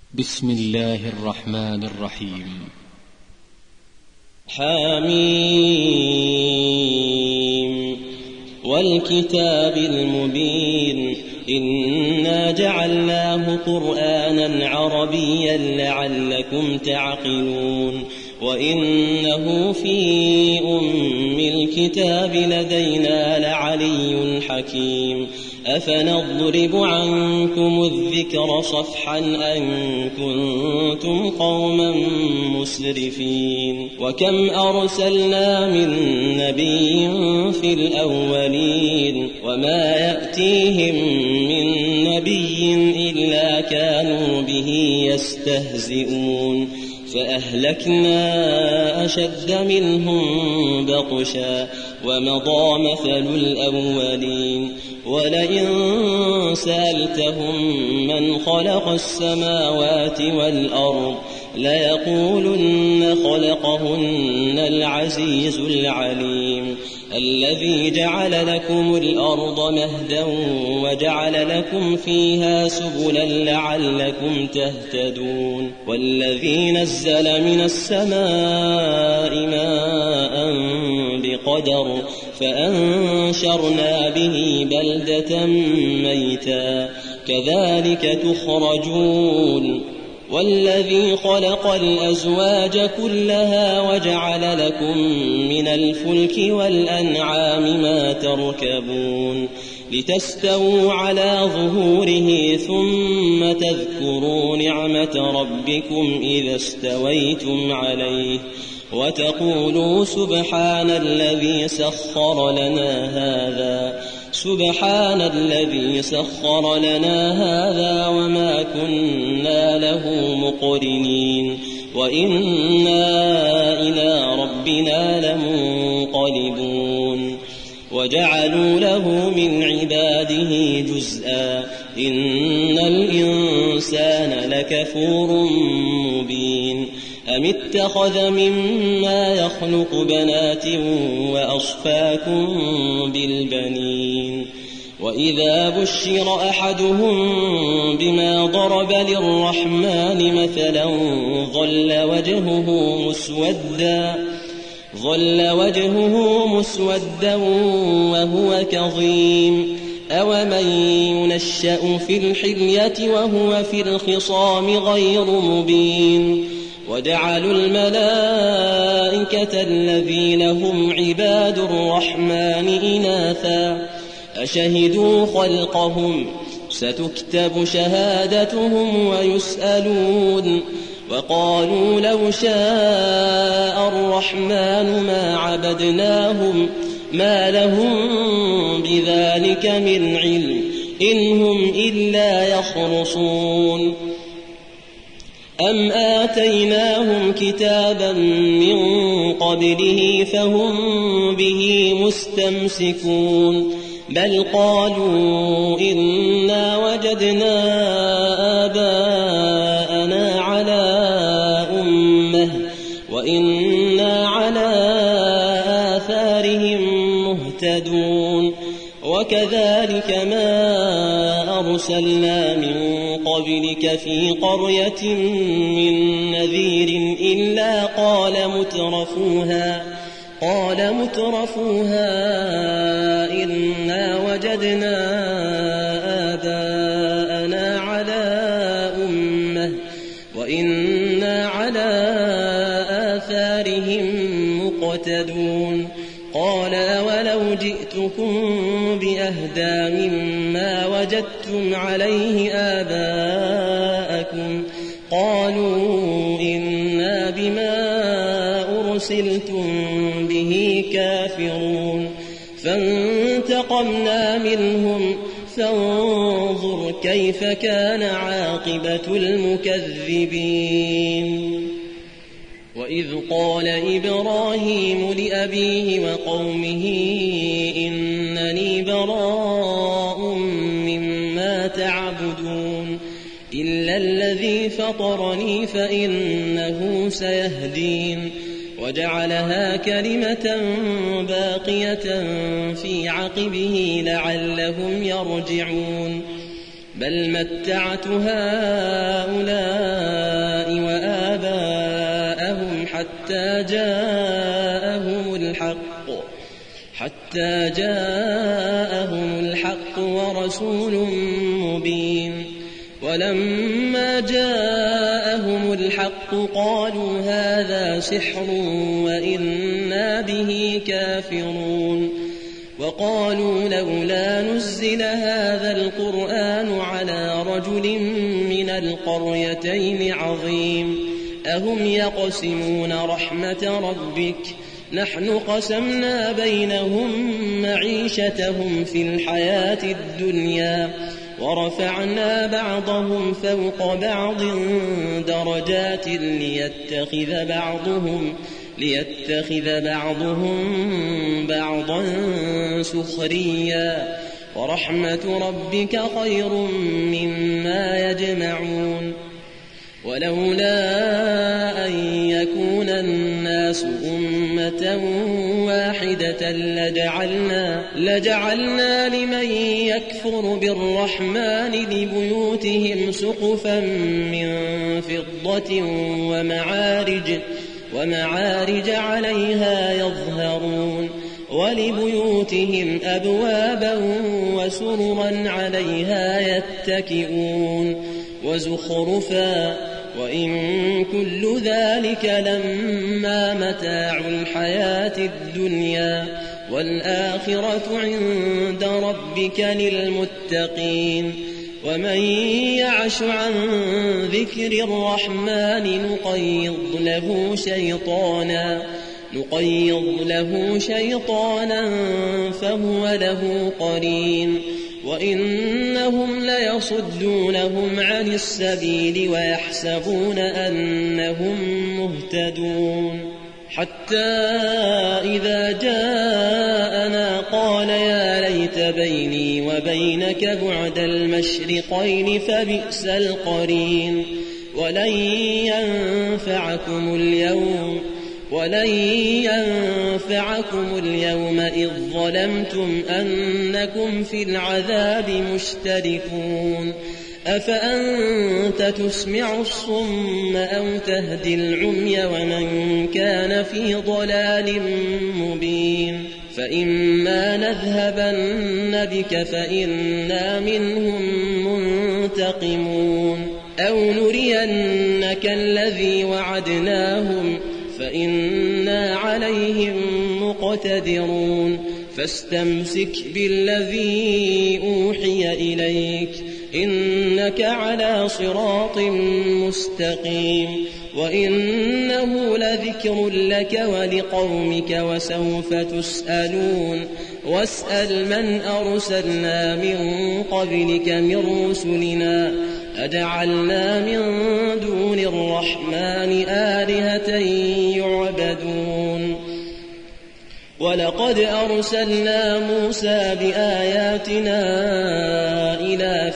بسم الله الرحمن الرحيم. حميم والكتاب المبين إنا جعلناه قرآنا عربيا لعلكم تعقلون وإنه في أم الكتاب لدينا لعلي حكيم أفنضرب عنكم الذكر صفحا أن كنتم قوما مسرفين وكم أرسلنا من نبي في الأولين وما يأتيهم من نبي إلا كانوا به يستهزئون فأهلكنا أشد منهم بطشا ومضى مثل الأولين ولئن سألتهم من خلق السماوات والأرض ليقولن خلقهن العزيز العليم الذي جعل لكم الأرض مهدا وجعل لكم فيها سبلا لعلكم تهتدون والذي نزل من السماء ماء بقدر فأنشرنا به بلدة ميتا كذلك تخرجون والذي خلق الأزواج كلها وجعل لكم من الفلك والأنعام ما تركبون لتستووا على ظهوره ثم تذكروا نعمة ربكم إذا استويتم عليه وتقولوا سبحان الذي سخر لنا هذا وما كنا له مقرنين وإنا إلى ربنا لمنقلبون وجعلوا له من عباده جزءا إن الإنسان لكفور مبين أم اتخذ مما يخلق بنات وأصفاكم بالبنين وإذا بشر أحدهم بما ضرب للرحمن مثلا ظل وجهه مسودا وهو كظيم أومن ينشأ في الحلية وهو في الخصام غير مبين وجعلوا الملائكة الذين هم عباد الرحمن إناثا أشهدوا خلقهم ستكتب شهادتهم ويسألون وقالوا لو شاء الرحمن ما عبدناهم ما لهم بذلك من علم إن هم إلا يخرصون أم آتيناهم كتابا من قبله فهم به مستمسكون بل قالوا إنا وجدنا آباءنا على أمة وإنا على آثارهم مهتدون وكذلك ما أرسلنا من قبلك في قرية من نذير إلا قال مترفوها إنا وجدنا آباءنا على أمة وإنا على آثارهم مقتدون قال ولو جئتكم بأهدى مما وجدتم عليه آباءكم قالوا إنا بما أرسلتم به كافرون فانتقمنا منهم فانظر كيف كان عاقبة المكذبين وإذ قال إبراهيم لأبيه وقومه إنني براء مما تعبدون إلا الذي فطرني فإنه سيهدين وجعلها كلمة باقية في عقبه لعلهم يرجعون بل متعت هؤلاء حتى جاءهم الحق ورسول مبين. ولما جاءهم الحق قالوا هذا سحر وإنا به كافرون. وقالوا لولا نزل هذا القرآن على رجل من القريتين عظيم أهم يقسمون رحمة ربك نحن قسمنا بينهم معيشتهم في الحياة الدنيا ورفعنا بعضهم فوق بعض درجات ليتخذ بعضهم بعضا سخريا ورحمة ربك خير مما يجمعون. ولولا أن يكون الناس أمة واحدة لجعلنا لمن يكفر بالرحمن لبيوتهم سقفا من فضة ومعارج عليها يظهرون ولبيوتهم أبوابا وسررا عليها يتكئون وزخرفا وإن كل ذلك لما متاع الحياة الدنيا والآخرة عند ربك للمتقين. ومن يعش عن ذكر الرحمن نقيض له شيطانا فهو له قرين وإنهم ليصدونهم عن السبيل ويحسبون أنهم مهتدون. حتى إذا جاءنا قال يا ليت بيني وبينك بعد المشرقين فبئس القرين. ولن ينفعكم اليوم إذ ظلمتم أنكم في العذاب مشتركون. أفأنت تسمع الصم أو تهدي العمي ومن كان في ضلال مبين. فإما نذهبن بك فإنا منهم منتقمون أو نرينك الذي وعدناهم فإنا عليهم مقتدرون. فاستمسك بالذي أوحي إليك إنك على صراط مستقيم وإنه لذكر لك ولقومك وسوف تسألون. واسأل من أرسلنا من قبلك من رسلنا أجعلنا من دون الرحمن آلهة يعبدون. ولقد أرسلنا موسى بآياتنا إلى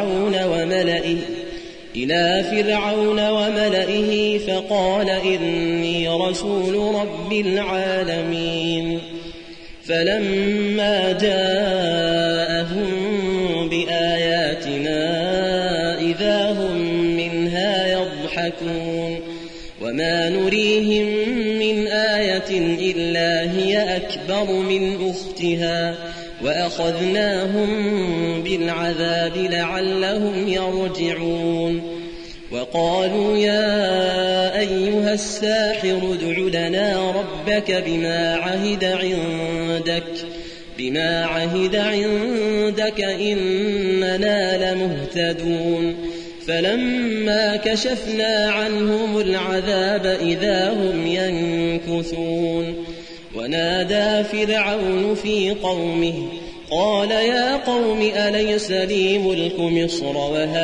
فرعون وملئه فقال إني رسول رب العالمين. فلما جاءهم بآياتنا إذا هم منها يضحكون وما نريهم من آية إلا هي أكبر من أختها وأخذناهم بالعذاب لعلهم يرجعون. وقالوا يا أيها الساحر ادع لنا ربك بما عهد عندك إننا لمهتدون. فلما كشفنا عنهم العذاب إذا هم ينكثون. ونادى فرعون في قومه قال يا قوم أليس لي ملك مصر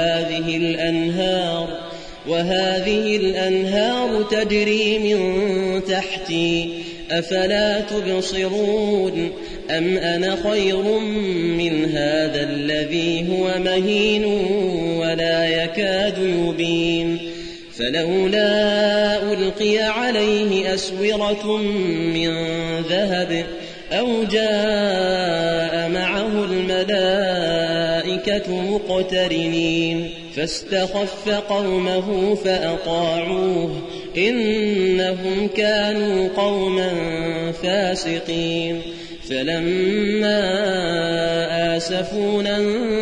وهذه الأنهار تجري من تحتي أفلا تبصرون أم أنا خير من هذا الذي هو مهين ولا يكاد يبين. فلولا ألقي عليه أسورة من ذهب أو جاء معه الملائكة والملائكة مقترنين فاستخف قومه فأطاعوه إنهم كانوا قوما فاسقين فلما آسفونا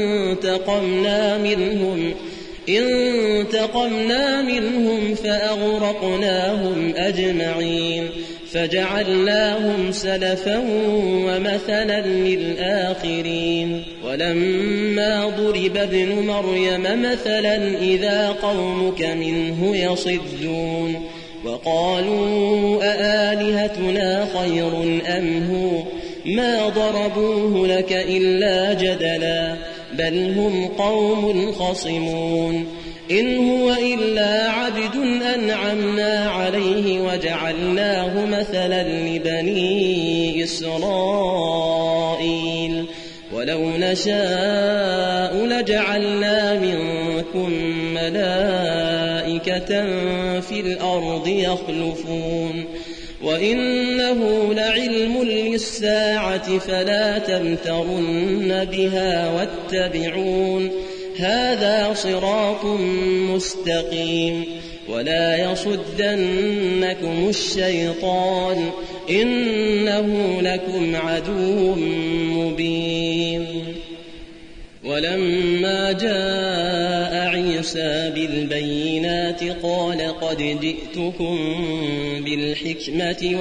انتقمنا منهم فأغرقناهم أجمعين فجعلناهم سلفا ومثلا للآخرين ولما ضرب ابن مريم مثلا إذا قومك منه يصدون وقالوا أآلهتنا خير أم هو ما ضربوه لك إلا جدلا بل هم قوم خصمون إن هو إلا عبد أنعمنا عليه وجعلناه مثلا لبني إسرائيل ولو نشاء لجعلنا منكم ملائكة في الأرض يخلفون وإنه لعلم للساعة فلا تمترن بها واتبعون هذا صراط مستقيم ولا يصدنكم الشيطان إنه لكم عدو مبين ولما جاء عيسى بالبينات قال قد جئتكم بالحكمة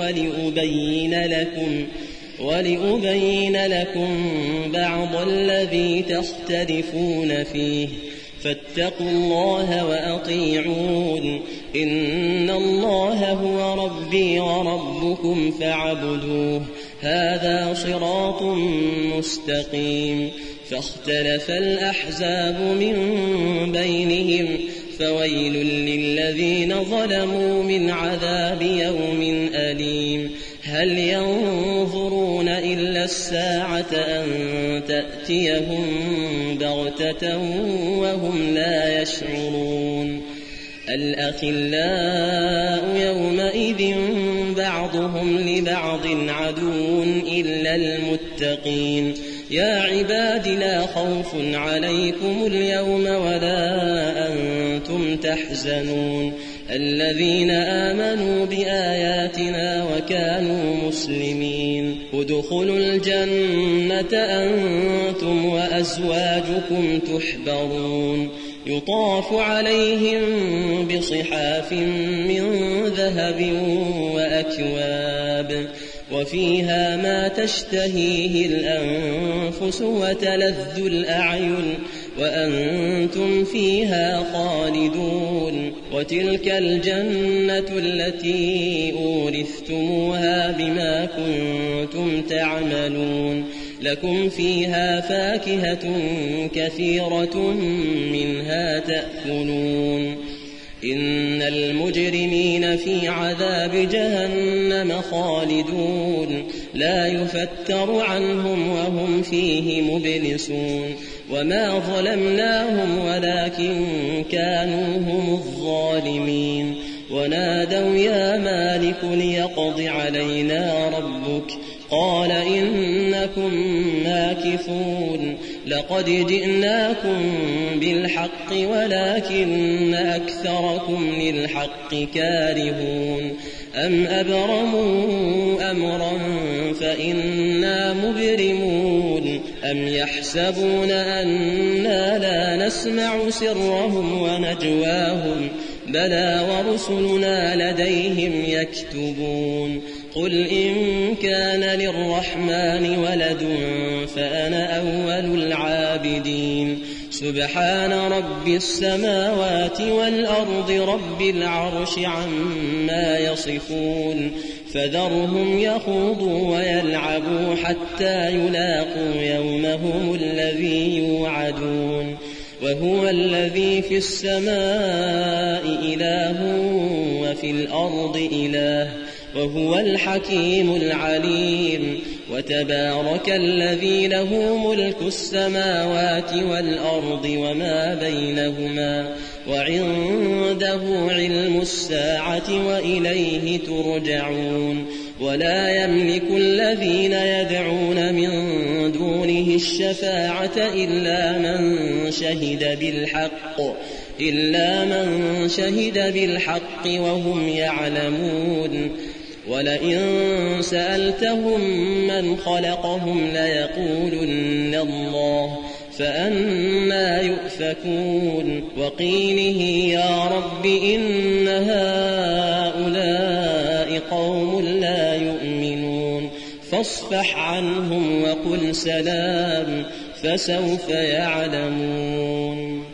ولأبين لكم بعض الذي تختلفون فيه فاتقوا الله وأطيعون إن الله هو ربي وربكم فاعبدوه هذا صراط مستقيم فاختلف الأحزاب من بينهم فويل للذين ظلموا من عذاب يوم أليم هل ينظرون إلا الساعة أن تأتيهم بغتة وهم لا يشعرون الأخلاء يومئذ بعضهم لبعض عدو إلا المتقين يا عباد لا خوف عليكم اليوم ولا أنتم تحزنون الذين آمنوا بآياتنا وكانوا مسلمين ادخلوا الجنة أنتم وأزواجكم تحبرون يطاف عليهم بصحاف من ذهب وأكواب وفيها ما تشتهيه الأنفس وتلذ الأعين وأنتم فيها خالدون وتلك الجنة التي أورثتموها بما كنتم تعملون لكم فيها فاكهة كثيرة منها تأكلون إن المجرمين في عذاب جهنم خالدون لا يفتر عنهم وهم فيه مبلسون وما ظلمناهم ولكن كانوا هم الظالمين ونادوا يا مالك ليقض علينا ربك قال إنكم ماكثون لقد جئناكم بالحق ولكن أكثركم للحق كارهون أم أبرموا أمرا فإنا مبرمون أم يحسبون أنا لا نسمع سرهم ونجواهم بلى ورسلنا لديهم يكتبون قل إن كان للرحمن ولد فأنا أول العابدين سبحان رب السماوات والأرض رب العرش عما يصفون فذرهم يخوضوا ويلعبوا حتى يلاقوا يومهم الذي يوعدون وهو الذي في السماء إله وفي الأرض إله وهو الحكيم العليم وتبارك الذي له ملك السماوات والأرض وما بينهما وعنده علم الساعة وإليه ترجعون ولا يملك الذين يدعون من دونه الشفاعة إلا من شهد بالحق وهم يعلمون ولئن سألتهم من خلقهم ليقولن الله فأنى يؤفكون وقيله يا رب إن هؤلاء قوم لا يؤمنون فاصفح عنهم وقل سلام فسوف يعلمون